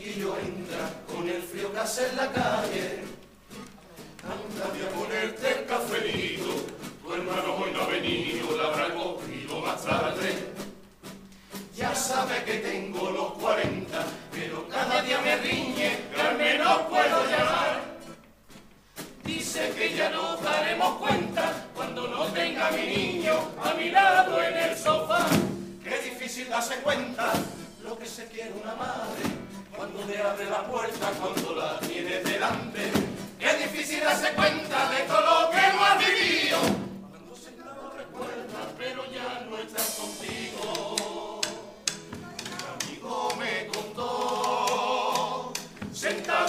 chiquillo entra con el frío que hace en la calle. Ándate a ponerte el cafelito, tu hermano hoy no ha venido, la habrá cogido más tarde. Ya sabe que tengo los 40, pero cada día me riñe, que al menos puedo llamar. Dice que ya nos daremos cuenta cuando no tenga a mi niño a mi lado en el sofá. Qué difícil darse cuenta lo que se quiere una madre cuando le abre la puerta, cuando la tiene delante. Qué difícil darse cuenta de todo lo que no has vivido cuando sentado recuerdas, pero ya no estás contigo. Un amigo me contó, sentado